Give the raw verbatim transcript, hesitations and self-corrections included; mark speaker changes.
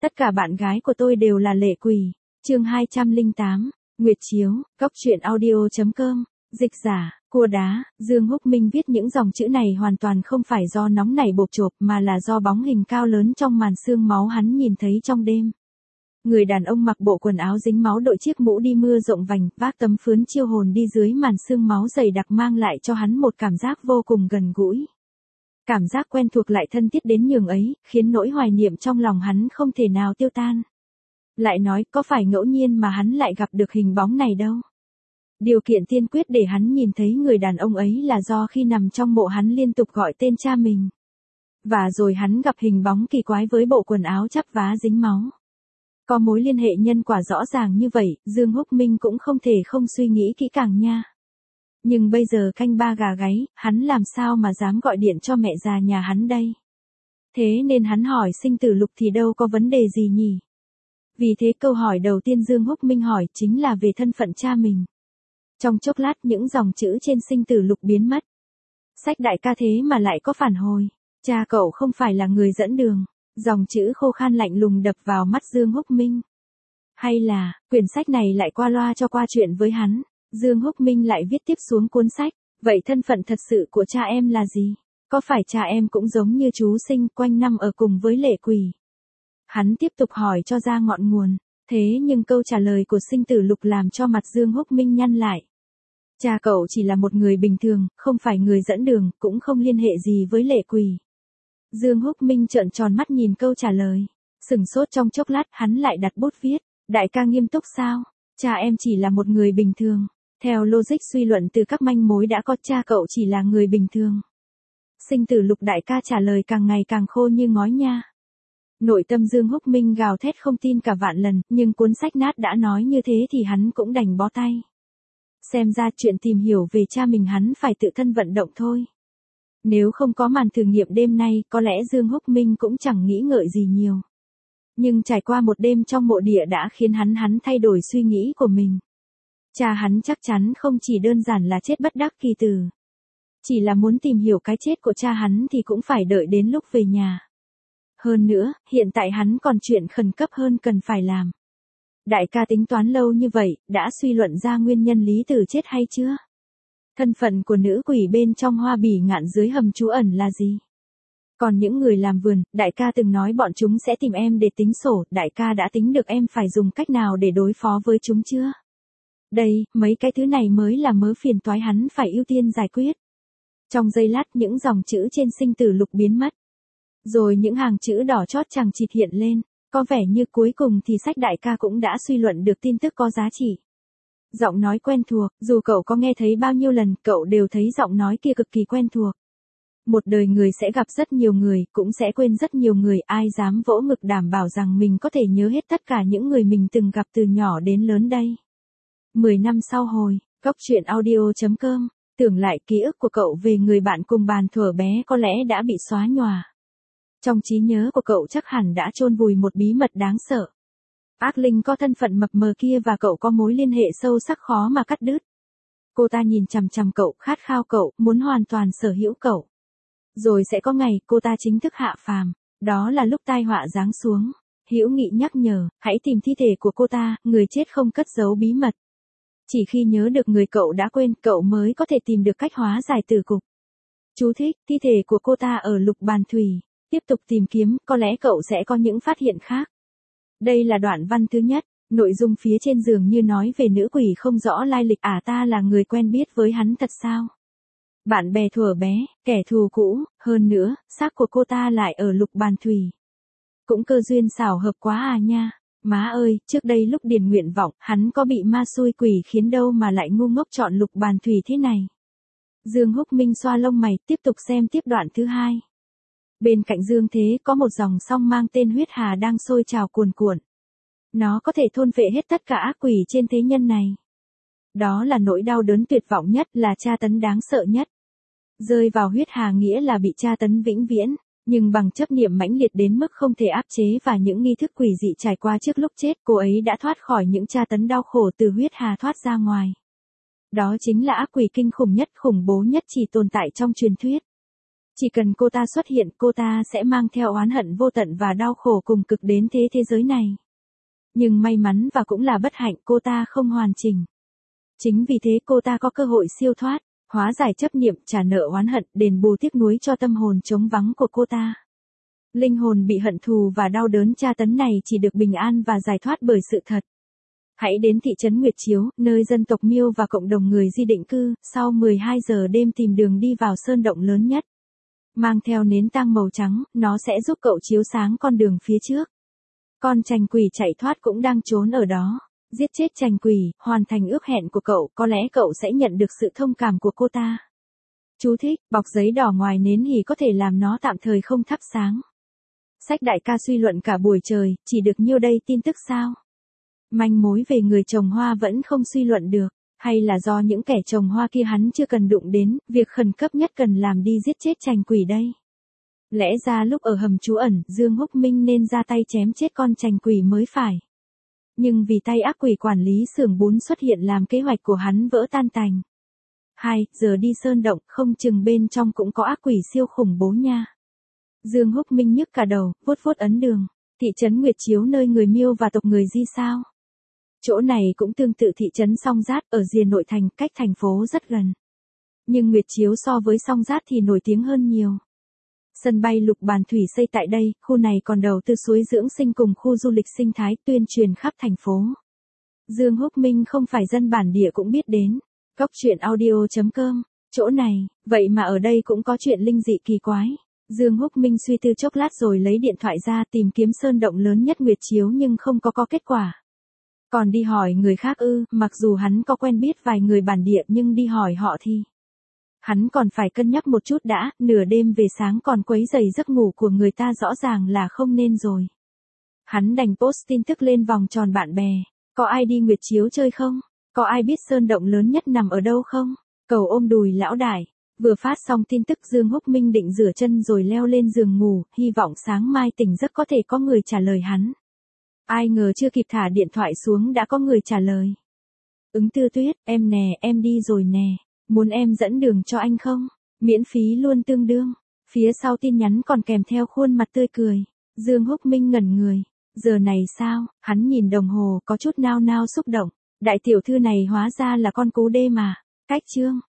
Speaker 1: Tất cả bạn gái của tôi đều là lệ quỷ. Chương hai trăm lẻ tám, Nguyệt Chiếu, Cóc truyện audio chấm com, dịch giả, cua đá. Dương Húc Minh viết những dòng chữ này hoàn toàn không phải do nóng nảy bộp chộp mà là do bóng hình cao lớn trong màn sương máu hắn nhìn thấy trong đêm. Người đàn ông mặc bộ quần áo dính máu, đội chiếc mũ đi mưa rộng vành, vác tấm phướn chiêu hồn đi dưới màn sương máu dày đặc, mang lại cho hắn một cảm giác vô cùng gần gũi. Cảm giác quen thuộc lại thân thiết đến nhường ấy, khiến nỗi hoài niệm trong lòng hắn không thể nào tiêu tan. Lại nói, có phải ngẫu nhiên mà hắn lại gặp được hình bóng này đâu. Điều kiện tiên quyết để hắn nhìn thấy người đàn ông ấy là do khi nằm trong mộ hắn liên tục gọi tên cha mình. Và rồi hắn gặp hình bóng kỳ quái với bộ quần áo chắp vá dính máu. Có mối liên hệ nhân quả rõ ràng như vậy, Dương Húc Minh cũng không thể không suy nghĩ kỹ càng nha. Nhưng bây giờ canh ba gà gáy, hắn làm sao mà dám gọi điện cho mẹ già nhà hắn đây. Thế nên hắn hỏi sinh tử lục thì đâu có vấn đề gì nhỉ. Vì thế câu hỏi đầu tiên Dương Húc Minh hỏi chính là về thân phận cha mình. Trong chốc lát những dòng chữ trên sinh tử lục biến mất. Sách đại ca thế mà lại có phản hồi. Cha cậu không phải là người dẫn đường. Dòng chữ khô khan lạnh lùng đập vào mắt Dương Húc Minh. Hay là, quyển sách này lại qua loa cho qua chuyện với hắn. Dương Húc Minh lại viết tiếp xuống cuốn sách. Vậy thân phận thật sự của cha em là gì? Có phải cha em cũng giống như chú Sinh, quanh năm ở cùng với lệ quỷ? Hắn tiếp tục hỏi cho ra ngọn nguồn. Thế nhưng câu trả lời của sinh tử lục làm cho mặt Dương Húc Minh nhăn lại. Cha cậu chỉ là một người bình thường, không phải người dẫn đường, cũng không liên hệ gì với lệ quỷ. Dương Húc Minh trợn tròn mắt nhìn câu trả lời. Sửng sốt trong chốc lát hắn lại đặt bút viết. Đại ca nghiêm túc sao? Cha em chỉ là một người bình thường. Theo logic suy luận từ các manh mối đã có, cha cậu chỉ là người bình thường. Sinh tử lục đại ca trả lời càng ngày càng khô như ngói nha. Nội tâm Dương Húc Minh gào thét không tin cả vạn lần, nhưng cuốn sách nát đã nói như thế thì hắn cũng đành bó tay. Xem ra chuyện tìm hiểu về cha mình hắn phải tự thân vận động thôi. Nếu không có màn thử nghiệm đêm nay, có lẽ Dương Húc Minh cũng chẳng nghĩ ngợi gì nhiều. Nhưng trải qua một đêm trong mộ địa đã khiến hắn hắn thay đổi suy nghĩ của mình. Cha hắn chắc chắn không chỉ đơn giản là chết bất đắc kỳ tử. Chỉ là muốn tìm hiểu cái chết của cha hắn thì cũng phải đợi đến lúc về nhà. Hơn nữa, hiện tại hắn còn chuyện khẩn cấp hơn cần phải làm. Đại ca tính toán lâu như vậy, đã suy luận ra nguyên nhân Lý Tử chết hay chưa? Thân phận của nữ quỷ bên trong Hoa Bỉ Ngạn dưới hầm trú ẩn là gì? Còn những người làm vườn, đại ca từng nói bọn chúng sẽ tìm em để tính sổ, đại ca đã tính được em phải dùng cách nào để đối phó với chúng chưa? Đây, mấy cái thứ này mới là mớ phiền toái hắn phải ưu tiên giải quyết. Trong giây lát những dòng chữ trên sinh tử lục biến mất. Rồi những hàng chữ đỏ chót chằng chịt hiện lên, có vẻ như cuối cùng thì sách đại ca cũng đã suy luận được tin tức có giá trị. Giọng nói quen thuộc, dù cậu có nghe thấy bao nhiêu lần, cậu đều thấy giọng nói kia cực kỳ quen thuộc. Một đời người sẽ gặp rất nhiều người, cũng sẽ quên rất nhiều người, ai dám vỗ ngực đảm bảo rằng mình có thể nhớ hết tất cả những người mình từng gặp từ nhỏ đến lớn đây. Mười năm sau hồi, Cóc truyện audio chấm com, tưởng lại ký ức của cậu về người bạn cùng bàn thuở bé có lẽ đã bị xóa nhòa. Trong trí nhớ của cậu chắc hẳn đã chôn vùi một bí mật đáng sợ. Ác linh có thân phận mập mờ kia và cậu có mối liên hệ sâu sắc khó mà cắt đứt. Cô ta nhìn chằm chằm cậu, khát khao cậu, muốn hoàn toàn sở hữu cậu. Rồi sẽ có ngày cô ta chính thức hạ phàm, đó là lúc tai họa giáng xuống. Hữu Nghị nhắc nhở, hãy tìm thi thể của cô ta, người chết không cất giấu bí mật. Chỉ khi nhớ được người cậu đã quên, cậu mới có thể tìm được cách hóa giải tử cục. Chú thích, thi thể của cô ta ở Lục Bàn Thủy. Tiếp tục tìm kiếm, có lẽ cậu sẽ có những phát hiện khác. Đây là đoạn văn thứ nhất, nội dung phía trên dường như nói về nữ quỷ không rõ lai lịch. À, ta là người quen biết với hắn thật sao? Bạn bè thuở bé, kẻ thù cũ, hơn nữa, xác của cô ta lại ở Lục Bàn Thủy. Cũng cơ duyên xảo hợp quá à nha. Má ơi, trước đây lúc điền nguyện vọng, hắn có bị ma xui quỷ khiến đâu mà lại ngu ngốc chọn Lục Bàn Thủy thế này. Dương Húc Minh xoa lông mày, tiếp tục xem tiếp đoạn thứ hai. Bên cạnh Dương Thế có một dòng sông mang tên huyết hà đang sôi trào cuồn cuộn. Nó có thể thôn phệ hết tất cả ác quỷ trên thế nhân này. Đó là nỗi đau đớn tuyệt vọng nhất, là tra tấn đáng sợ nhất. Rơi vào huyết hà nghĩa là bị tra tấn vĩnh viễn, nhưng bằng chấp niệm mãnh liệt đến mức không thể áp chế và những nghi thức quỷ dị trải qua trước lúc chết, cô ấy đã thoát khỏi những tra tấn đau khổ từ huyết hà thoát ra ngoài. Đó chính là ác quỷ kinh khủng nhất, khủng bố nhất chỉ tồn tại trong truyền thuyết. Chỉ cần cô ta xuất hiện, cô ta sẽ mang theo oán hận vô tận và đau khổ cùng cực đến thế thế giới này. Nhưng may mắn và cũng là bất hạnh, cô ta không hoàn chỉnh. Chính vì thế cô ta có cơ hội siêu thoát, hóa giải chấp niệm, trả nợ oán hận, đền bù tiếc nuối cho tâm hồn trống vắng của cô ta. Linh hồn bị hận thù và đau đớn tra tấn này chỉ được bình an và giải thoát bởi sự thật. Hãy đến thị trấn Nguyệt Chiếu, nơi dân tộc Miêu và cộng đồng người Di định cư, sau mười hai giờ đêm tìm đường đi vào sơn động lớn nhất. Mang theo nến tang màu trắng, nó sẽ giúp cậu chiếu sáng con đường phía trước. Con trành quỷ chạy thoát cũng đang trốn ở đó. Giết chết trành quỷ, hoàn thành ước hẹn của cậu, có lẽ cậu sẽ nhận được sự thông cảm của cô ta. Chú thích, bọc giấy đỏ ngoài nến hỉ có thể làm nó tạm thời không thắp sáng. Sách đại ca suy luận cả buổi trời, chỉ được nhiêu đây tin tức sao? Manh mối về người trồng hoa vẫn không suy luận được, hay là do những kẻ trồng hoa kia hắn chưa cần đụng đến, việc khẩn cấp nhất cần làm đi giết chết trành quỷ đây. Lẽ ra lúc ở hầm trú ẩn, Dương Húc Minh nên ra tay chém chết con trành quỷ mới phải. Nhưng vì tay ác quỷ quản lý xưởng bún xuất hiện làm kế hoạch của hắn vỡ tan tành. Hai, giờ đi sơn động, không chừng bên trong cũng có ác quỷ siêu khủng bố nha. Dương Húc Minh nhức cả đầu, vuốt vuốt ấn đường. Thị trấn Nguyệt Chiếu nơi người Miêu và tộc người Di sao? Chỗ này cũng tương tự thị trấn Song Giát ở rìa nội thành, cách thành phố rất gần. Nhưng Nguyệt Chiếu so với Song Giát thì nổi tiếng hơn nhiều. Sân bay Lục Bàn Thủy xây tại đây, khu này còn đầu tư suối dưỡng sinh cùng khu du lịch sinh thái tuyên truyền khắp thành phố. Dương Húc Minh không phải dân bản địa cũng biết đến. Góc truyện audio chấm com, chỗ này, vậy mà ở đây cũng có chuyện linh dị kỳ quái. Dương Húc Minh suy tư chốc lát rồi lấy điện thoại ra tìm kiếm sơn động lớn nhất Nguyệt Chiếu nhưng không có có kết quả. Còn đi hỏi người khác ư, mặc dù hắn có quen biết vài người bản địa nhưng đi hỏi họ thì hắn còn phải cân nhắc một chút đã, nửa đêm về sáng còn quấy rầy giấc ngủ của người ta rõ ràng là không nên rồi. Hắn đành post tin tức lên vòng tròn bạn bè, có ai đi Nguyệt Chiếu chơi không? Có ai biết sơn động lớn nhất nằm ở đâu không? Cầu ôm đùi lão đại. Vừa phát xong tin tức Dương Húc Minh định rửa chân rồi leo lên giường ngủ, hy vọng sáng mai tỉnh giấc có thể có người trả lời hắn. Ai ngờ chưa kịp thả điện thoại xuống đã có người trả lời. Ứng Tư Tuyết, em nè, em đi rồi nè. Muốn em dẫn đường cho anh không? Miễn phí luôn tương đương. Phía sau tin nhắn còn kèm theo khuôn mặt tươi cười. Dương Húc Minh ngẩn người. Giờ này sao? Hắn nhìn đồng hồ có chút nao nao xúc động. Đại tiểu thư này hóa ra là con cú đê mà. Cách chương.